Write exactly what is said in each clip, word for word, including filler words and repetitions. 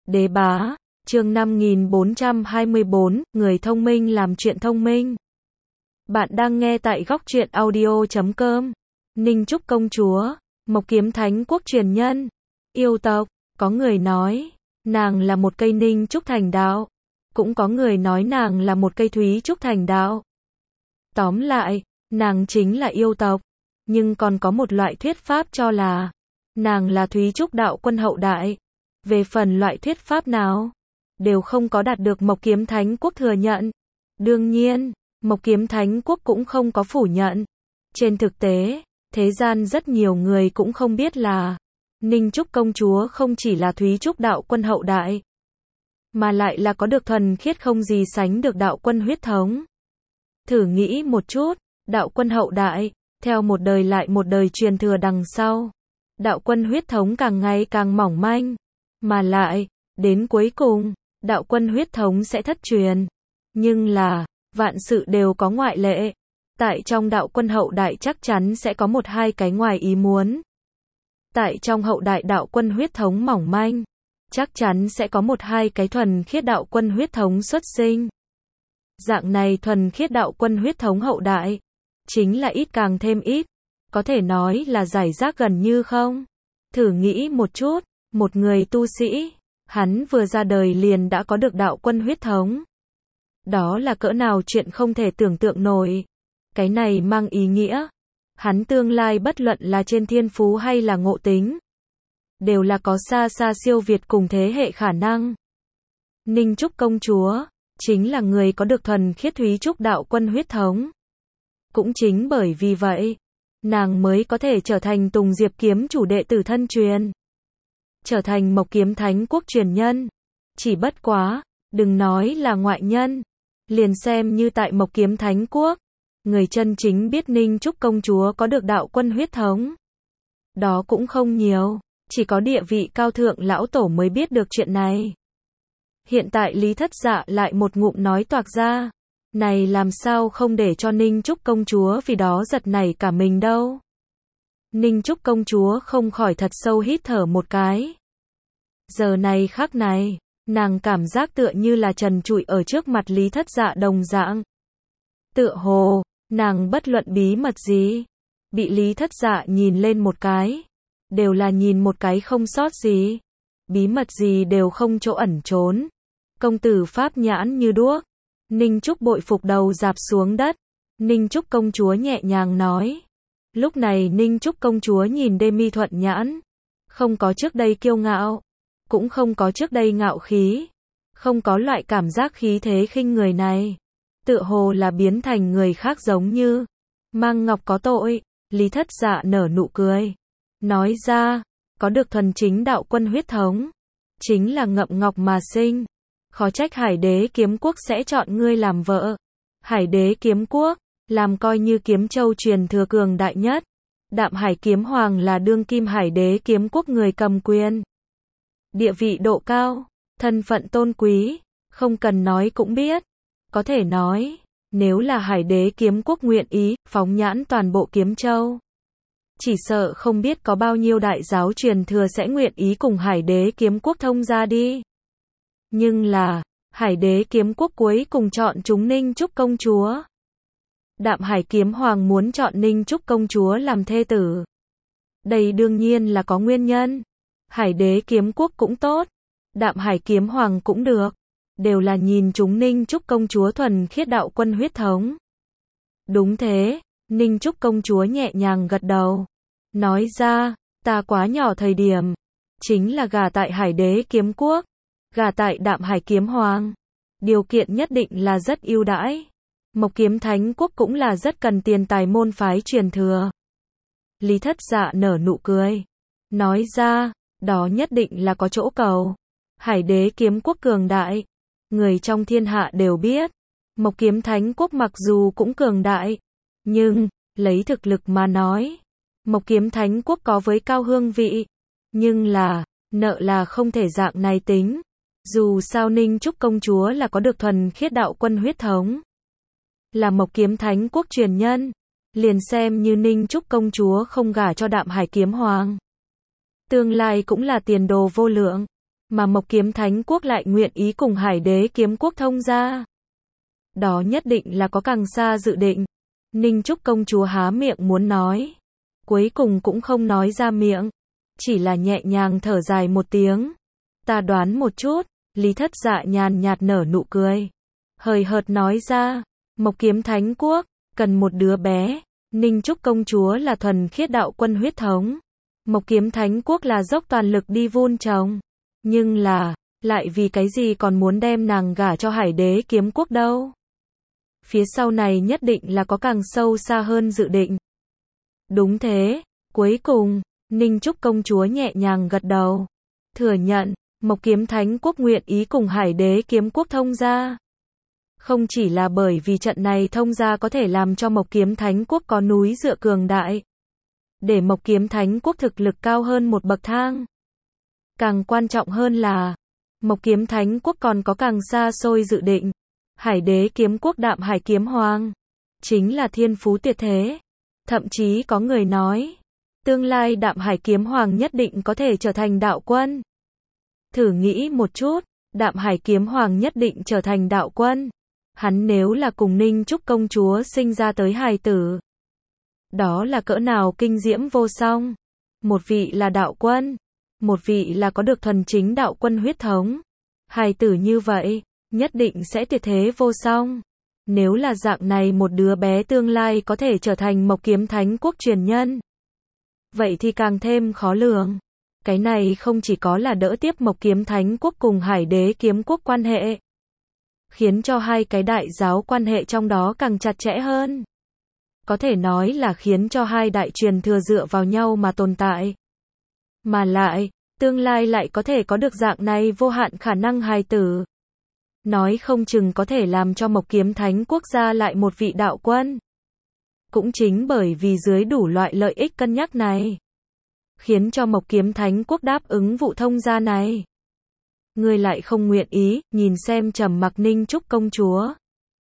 Đế bá, chương năm nghìn bốn trăm hai mươi bốn, người thông minh làm chuyện thông minh. Bạn đang nghe tại góc truyện audio chấm com. Ninh Trúc công chúa, Mộc Kiếm Thánh Quốc truyền nhân, yêu tộc, có người nói, nàng là một cây ninh trúc thành đạo. Cũng có người nói nàng là một cây thúy trúc thành đạo. Tóm lại, nàng chính là yêu tộc. Nhưng còn có một loại thuyết pháp cho là, nàng là thúy trúc đạo quân hậu đại. Về phần loại thuyết pháp nào, đều không có đạt được Mộc Kiếm Thánh Quốc thừa nhận. Đương nhiên, Mộc Kiếm Thánh Quốc cũng không có phủ nhận. Trên thực tế, thế gian rất nhiều người cũng không biết là, Ninh Trúc công chúa không chỉ là thúy trúc đạo quân hậu đại, mà lại là có được thuần khiết không gì sánh được đạo quân huyết thống. Thử nghĩ một chút, đạo quân hậu đại, theo một đời lại một đời truyền thừa đằng sau, đạo quân huyết thống càng ngày càng mỏng manh, mà lại, đến cuối cùng, đạo quân huyết thống sẽ thất truyền. Nhưng là, vạn sự đều có ngoại lệ. Tại trong đạo quân hậu đại chắc chắn sẽ có một hai cái ngoài ý muốn. Tại trong hậu đại đạo quân huyết thống mỏng manh, chắc chắn sẽ có một hai cái thuần khiết đạo quân huyết thống xuất sinh. Dạng này thuần khiết đạo quân huyết thống hậu đại, chính là ít càng thêm ít, có thể nói là giải rác gần như không. Thử nghĩ một chút, một người tu sĩ, hắn vừa ra đời liền đã có được đạo quân huyết thống. Đó là cỡ nào chuyện không thể tưởng tượng nổi. Cái này mang ý nghĩa, hắn tương lai bất luận là trên thiên phú hay là ngộ tính, đều là có xa xa siêu việt cùng thế hệ khả năng. Ninh Trúc công chúa, chính là người có được thuần khiết thúy trúc đạo quân huyết thống. Cũng chính bởi vì vậy, nàng mới có thể trở thành Tùng Diệp kiếm chủ đệ tử thân truyền, trở thành Mộc Kiếm Thánh Quốc truyền nhân. Chỉ bất quá, đừng nói là ngoại nhân, liền xem như tại Mộc Kiếm Thánh Quốc, người chân chính biết Ninh Trúc công chúa có được đạo quân huyết thống, đó cũng không nhiều, chỉ có địa vị cao thượng lão tổ mới biết được chuyện này. Hiện tại Lý Thất Dạ lại một ngụm nói toạc ra, này làm sao không để cho Ninh Trúc công chúa vì đó giật nảy cả mình đâu. Ninh Trúc công chúa không khỏi thật sâu hít thở một cái. Giờ này khắc này, nàng cảm giác tựa như là trần trụi ở trước mặt Lý Thất Dạ đồng dạng. Tựa hồ, nàng bất luận bí mật gì, bị Lý Thất Dạ nhìn lên một cái, đều là nhìn một cái không sót gì. Bí mật gì đều không chỗ ẩn trốn. Công tử pháp nhãn như đuốc. Ninh Trúc bội phục đầu dạp xuống đất. Ninh Trúc công chúa nhẹ nhàng nói. Lúc này Ninh Trúc công chúa nhìn Đê-mi thuận nhãn, không có trước đây kiêu ngạo, cũng không có trước đây ngạo khí, không có loại cảm giác khí thế khinh người này, tựa hồ là biến thành người khác giống như. Mang ngọc có tội. Lý Thất Dạ nở nụ cười, nói ra, có được thuần chính đạo quân huyết thống, chính là ngậm ngọc mà sinh. Khó trách Hải Đế Kiếm Quốc sẽ chọn ngươi làm vợ. Hải Đế Kiếm Quốc, làm coi như Kiếm Châu truyền thừa cường đại nhất. Đạm Hải Kiếm Hoàng là đương kim Hải Đế Kiếm Quốc người cầm quyền. Địa vị độ cao, thân phận tôn quý, không cần nói cũng biết. Có thể nói, nếu là Hải Đế Kiếm Quốc nguyện ý phóng nhãn toàn bộ Kiếm Châu, chỉ sợ không biết có bao nhiêu đại giáo truyền thừa sẽ nguyện ý cùng Hải Đế Kiếm Quốc thông gia đi. Nhưng là, Hải Đế Kiếm Quốc cuối cùng chọn chúng Ninh Trúc công chúa. Đạm Hải Kiếm Hoàng muốn chọn Ninh Trúc công chúa làm thê tử. Đây đương nhiên là có nguyên nhân. Hải Đế Kiếm Quốc cũng tốt, Đạm Hải Kiếm Hoàng cũng được, đều là nhìn chúng Ninh Trúc công chúa thuần khiết đạo quân huyết thống. Đúng thế, Ninh Trúc công chúa nhẹ nhàng gật đầu, nói ra, ta quá nhỏ thời điểm, chính là gả tại Hải Đế Kiếm Quốc, gả tại Đạm Hải Kiếm Hoàng, điều kiện nhất định là rất ưu đãi. Mộc Kiếm Thánh Quốc cũng là rất cần tiền tài môn phái truyền thừa. Lý Thất Dạ nở nụ cười, nói ra, đó nhất định là có chỗ cầu. Hải Đế Kiếm Quốc cường đại, người trong thiên hạ đều biết. Mộc Kiếm Thánh Quốc mặc dù cũng cường đại, nhưng, lấy thực lực mà nói, Mộc Kiếm Thánh Quốc có với cao hương vị. Nhưng là, nợ là không thể dạng này tính. Dù sao Ninh Trúc công chúa là có được thuần khiết đạo quân huyết thống, là Mộc Kiếm Thánh Quốc truyền nhân, liền xem như Ninh Trúc công chúa không gả cho Đạm Hải Kiếm Hoàng, tương lai cũng là tiền đồ vô lượng. mà Mộc Kiếm Thánh Quốc lại nguyện ý cùng Hải Đế Kiếm Quốc thông gia. Đó nhất định là có càng xa dự định. Ninh Trúc công chúa há miệng muốn nói, cuối cùng cũng không nói ra miệng, chỉ là nhẹ nhàng thở dài một tiếng. Ta đoán một chút, Lý Thất Dạ nhàn nhạt nở nụ cười, hời hợt nói ra, Mộc Kiếm Thánh Quốc cần một đứa bé. Ninh Trúc công chúa là thuần khiết đạo quân huyết thống, Mộc Kiếm Thánh Quốc là dốc toàn lực đi vun trồng, nhưng là, lại vì cái gì còn muốn đem nàng gả cho Hải Đế Kiếm Quốc đâu? Phía sau này nhất định là có càng sâu xa hơn dự định. Đúng thế, cuối cùng, Ninh Trúc công chúa nhẹ nhàng gật đầu, thừa nhận, Mộc Kiếm Thánh Quốc nguyện ý cùng Hải Đế Kiếm Quốc thông gia. Không chỉ là bởi vì trận này thông gia có thể làm cho Mộc Kiếm Thánh Quốc có núi dựa cường đại, để Mộc Kiếm Thánh Quốc thực lực cao hơn một bậc thang. Càng quan trọng hơn là, Mộc Kiếm Thánh Quốc còn có càng xa xôi dự định. Hải Đế Kiếm Quốc Đạm Hải Kiếm Hoàng chính là thiên phú tuyệt thế. Thậm chí có người nói, tương lai Đạm Hải Kiếm Hoàng nhất định có thể trở thành đạo quân. Thử nghĩ một chút, Đạm Hải Kiếm Hoàng nhất định trở thành đạo quân. Hắn nếu là cùng Ninh Trúc công chúa sinh ra tới hài tử, đó là cỡ nào kinh diễm vô song. Một vị là đạo quân, một vị là có được thuần chính đạo quân huyết thống. Hài tử như vậy, nhất định sẽ tuyệt thế vô song. Nếu là dạng này một đứa bé tương lai có thể trở thành Mộc Kiếm Thánh Quốc truyền nhân, vậy thì càng thêm khó lường. Cái này không chỉ có là đỡ tiếp Mộc Kiếm Thánh Quốc cùng Hải Đế Kiếm Quốc quan hệ, khiến cho hai cái đại giáo quan hệ trong đó càng chặt chẽ hơn. Có thể nói là khiến cho hai đại truyền thừa dựa vào nhau mà tồn tại. Mà lại, tương lai lại có thể có được dạng này vô hạn khả năng hài tử. Nói không chừng có thể làm cho Mộc Kiếm Thánh Quốc gia lại một vị đạo quân. Cũng chính bởi vì dưới đủ loại lợi ích cân nhắc này, khiến cho Mộc Kiếm Thánh Quốc đáp ứng vụ thông gia này. Người lại không nguyện ý, nhìn xem trầm mặc Ninh Trúc công chúa.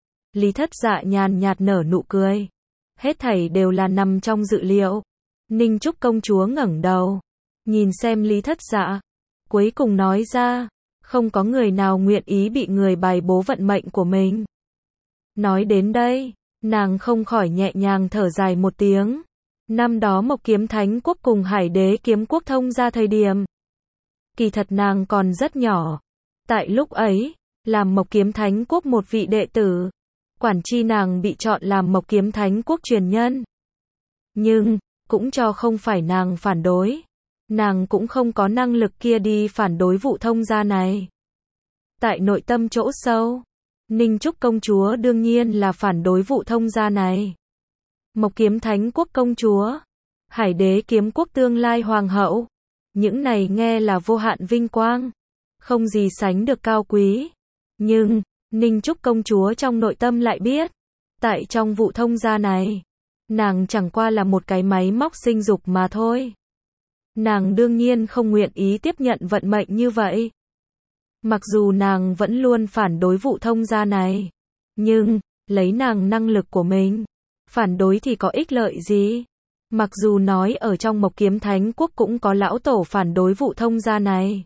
Lý Thất Dạ nhàn nhạt nở nụ cười. Hết thảy đều là nằm trong dự liệu. Ninh Trúc công chúa ngẩng đầu, nhìn xem Lý Thất Dạ, cuối cùng nói ra, không có người nào nguyện ý bị người bài bố vận mệnh của mình. Nói đến đây, nàng không khỏi nhẹ nhàng thở dài một tiếng. Năm đó Mộc Kiếm Thánh Quốc cùng Hải Đế Kiếm Quốc thông ra thời điểm, kỳ thật nàng còn rất nhỏ. Tại lúc ấy, làm Mộc Kiếm Thánh Quốc một vị đệ tử, quản chi nàng bị chọn làm Mộc Kiếm Thánh Quốc truyền nhân. Nhưng, cũng cho không phải nàng phản đối. Nàng cũng không có năng lực kia đi phản đối vụ thông gia này. Tại nội tâm chỗ sâu, Ninh Trúc công chúa đương nhiên là phản đối vụ thông gia này. Mộc Kiếm Thánh Quốc công chúa, Hải Đế Kiếm Quốc tương lai hoàng hậu, những này nghe là vô hạn vinh quang, không gì sánh được cao quý. Nhưng, Ninh Trúc công chúa trong nội tâm lại biết, tại trong vụ thông gia này, nàng chẳng qua là một cái máy móc sinh dục mà thôi. Nàng đương nhiên không nguyện ý tiếp nhận vận mệnh như vậy. Mặc dù nàng vẫn luôn phản đối vụ thông gia này, nhưng, lấy nàng năng lực của mình, phản đối thì có ích lợi gì? Mặc dù nói ở trong Mộc Kiếm Thánh Quốc cũng có lão tổ phản đối vụ thông gia này,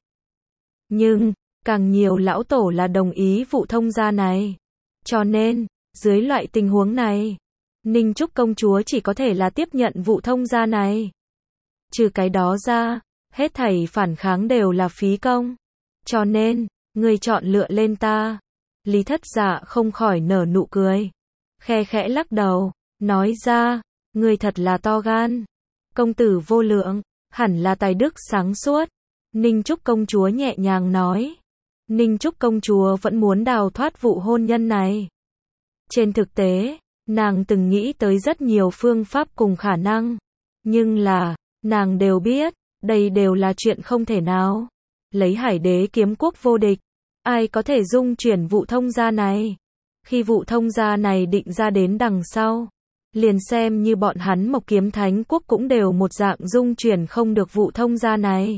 nhưng, càng nhiều lão tổ là đồng ý vụ thông gia này. Cho nên, dưới loại tình huống này, Ninh Trúc công chúa chỉ có thể là tiếp nhận vụ thông gia này. Trừ cái đó ra, hết thảy phản kháng đều là phí công. Cho nên, ngươi chọn lựa lên ta. Lý Thất Dạ không khỏi nở nụ cười, khe khẽ lắc đầu, nói ra, ngươi thật là to gan. Công tử vô lượng, hẳn là tài đức sáng suốt. Ninh Trúc công chúa nhẹ nhàng nói. Ninh Trúc công chúa vẫn muốn đào thoát vụ hôn nhân này. Trên thực tế, nàng từng nghĩ tới rất nhiều phương pháp cùng khả năng. Nhưng là, nàng đều biết, đây đều là chuyện không thể nào. Lấy Hải Đế Kiếm Quốc vô địch, ai có thể dung chuyển vụ thông gia này? Khi vụ thông gia này định ra đến đằng sau, liền xem như bọn hắn Mộc Kiếm Thánh Quốc cũng đều một dạng dung chuyển không được vụ thông gia này.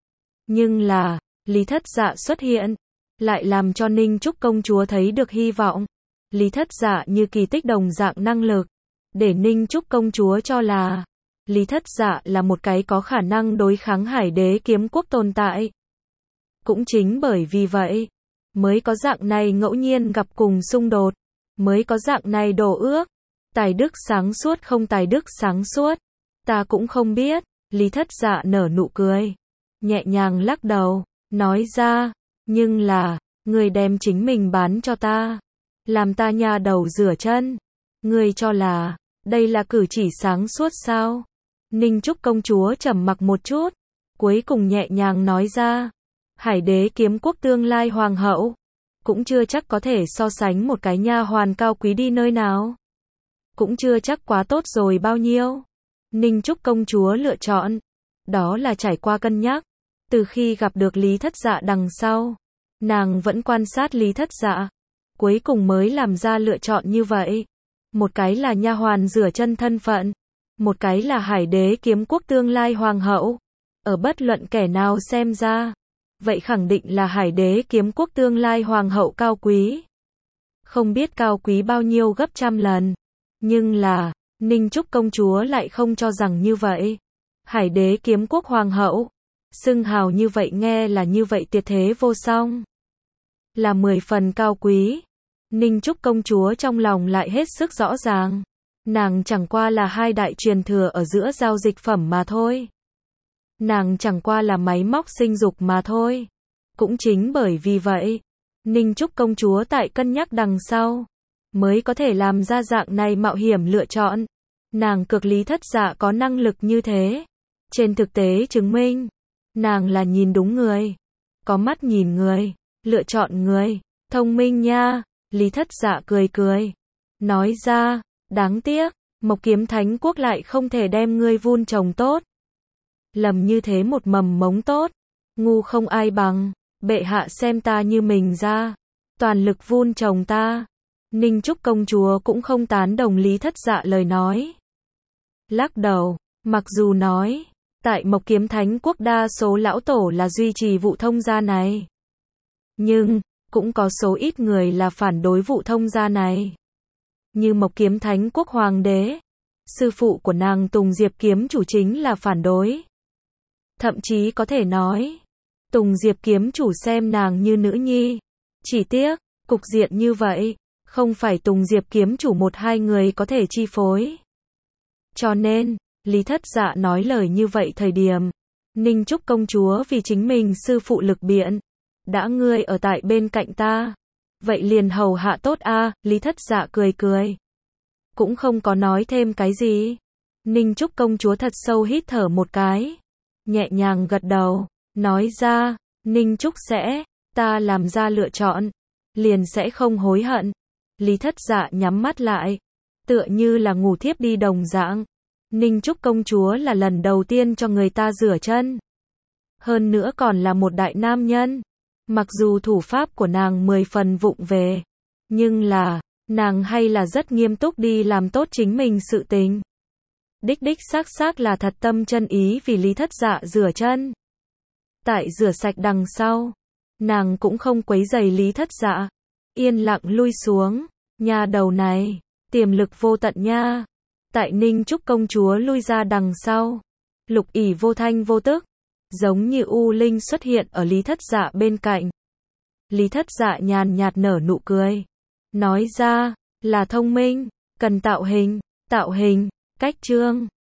Nhưng là, Lý Thất Dạ xuất hiện, lại làm cho Ninh Trúc công chúa thấy được hy vọng. Lý Thất Dạ như kỳ tích đồng dạng năng lực, để Ninh Trúc công chúa cho là Lý Thất Dạ là một cái có khả năng đối kháng Hải Đế Kiếm Quốc tồn tại. Cũng chính bởi vì vậy, mới có dạng này ngẫu nhiên gặp cùng xung đột, mới có dạng này đổ ước. Tài đức sáng suốt không tài đức sáng suốt, ta cũng không biết. Lý Thất Dạ nở nụ cười, nhẹ nhàng lắc đầu, nói ra, nhưng là, người đem chính mình bán cho ta, làm ta nha đầu rửa chân. Ngươi cho là, đây là cử chỉ sáng suốt sao? Ninh Trúc công chúa trầm mặc một chút, cuối cùng nhẹ nhàng nói ra, Hải đế kiếm quốc tương lai hoàng hậu, cũng chưa chắc có thể so sánh một cái nha hoàn cao quý đi nơi nào. Cũng chưa chắc quá tốt rồi bao nhiêu. Ninh Trúc công chúa lựa chọn, đó là trải qua cân nhắc. Từ khi gặp được Lý Thất Dạ đằng sau, nàng vẫn quan sát Lý Thất Dạ, cuối cùng mới làm ra lựa chọn như vậy. Một cái là nha hoàn rửa chân thân phận, một cái là Hải đế kiếm quốc tương lai hoàng hậu. Ở bất luận kẻ nào xem ra, vậy khẳng định là Hải đế kiếm quốc tương lai hoàng hậu cao quý. Không biết cao quý bao nhiêu gấp trăm lần. Nhưng là, Ninh Trúc công chúa lại không cho rằng như vậy. Hải đế kiếm quốc hoàng hậu, xưng hào như vậy nghe là như vậy tuyệt thế vô song, là mười phần cao quý. Ninh Trúc công chúa trong lòng lại hết sức rõ ràng, nàng chẳng qua là hai đại truyền thừa ở giữa giao dịch phẩm mà thôi. Nàng chẳng qua là máy móc sinh dục mà thôi. Cũng chính bởi vì vậy, Ninh Trúc công chúa tại cân nhắc đằng sau, mới có thể làm ra dạng này mạo hiểm lựa chọn. Nàng cực Lý Thất Dạ có năng lực như thế. Trên thực tế chứng minh, nàng là nhìn đúng người, có mắt nhìn người, lựa chọn người, thông minh nha. Lý Thất Dạ cười cười, nói ra, đáng tiếc, Mộc Kiếm Thánh Quốc lại không thể đem ngươi vun trồng tốt. Lầm như thế một mầm mống tốt, ngu không ai bằng, bệ hạ xem ta như mình ra, toàn lực vun trồng ta. Ninh Trúc công chúa cũng không tán đồng Lý Thất Dạ lời nói. Lắc đầu, mặc dù nói, tại Mộc Kiếm Thánh Quốc đa số lão tổ là duy trì vụ thông gia này. Nhưng, cũng có số ít người là phản đối vụ thông gia này. Như Mộc Kiếm Thánh Quốc hoàng đế, sư phụ của nàng Tùng Diệp kiếm chủ chính là phản đối. Thậm chí có thể nói, Tùng Diệp kiếm chủ xem nàng như nữ nhi. Chỉ tiếc, cục diện như vậy, không phải Tùng Diệp kiếm chủ một hai người có thể chi phối. Cho nên, Lý Thất Dạ nói lời như vậy thời điểm, Ninh Trúc công chúa vì chính mình sư phụ lực biện, đã ngươi ở tại bên cạnh ta, vậy liền hầu hạ tốt a. Lý Thất Dạ cười cười, cũng không có nói thêm cái gì. Ninh Trúc công chúa thật sâu hít thở một cái, nhẹ nhàng gật đầu, nói ra, Ninh Trúc sẽ, ta làm ra lựa chọn, liền sẽ không hối hận. Lý Thất Dạ nhắm mắt lại, tựa như là ngủ thiếp đi đồng dạng. Ninh Trúc công chúa là lần đầu tiên cho người ta rửa chân. Hơn nữa còn là một đại nam nhân. Mặc dù thủ pháp của nàng mười phần vụng về, nhưng là, nàng hay là rất nghiêm túc đi làm tốt chính mình sự tình. Đích đích xác xác là thật tâm chân ý vì Lý Thất Dạ rửa chân. Tại rửa sạch đằng sau, nàng cũng không quấy rầy Lý Thất Dạ, yên lặng lui xuống. Nha đầu này, tiềm lực vô tận nha. Tại Ninh Trúc công chúa lui ra đằng sau, Lục ỷ vô thanh vô tức, giống như u linh xuất hiện ở Lý Thất Dạ bên cạnh. Lý Thất Dạ nhàn nhạt nở nụ cười, nói ra, là thông minh, cần tạo hình, tạo hình, cách trương.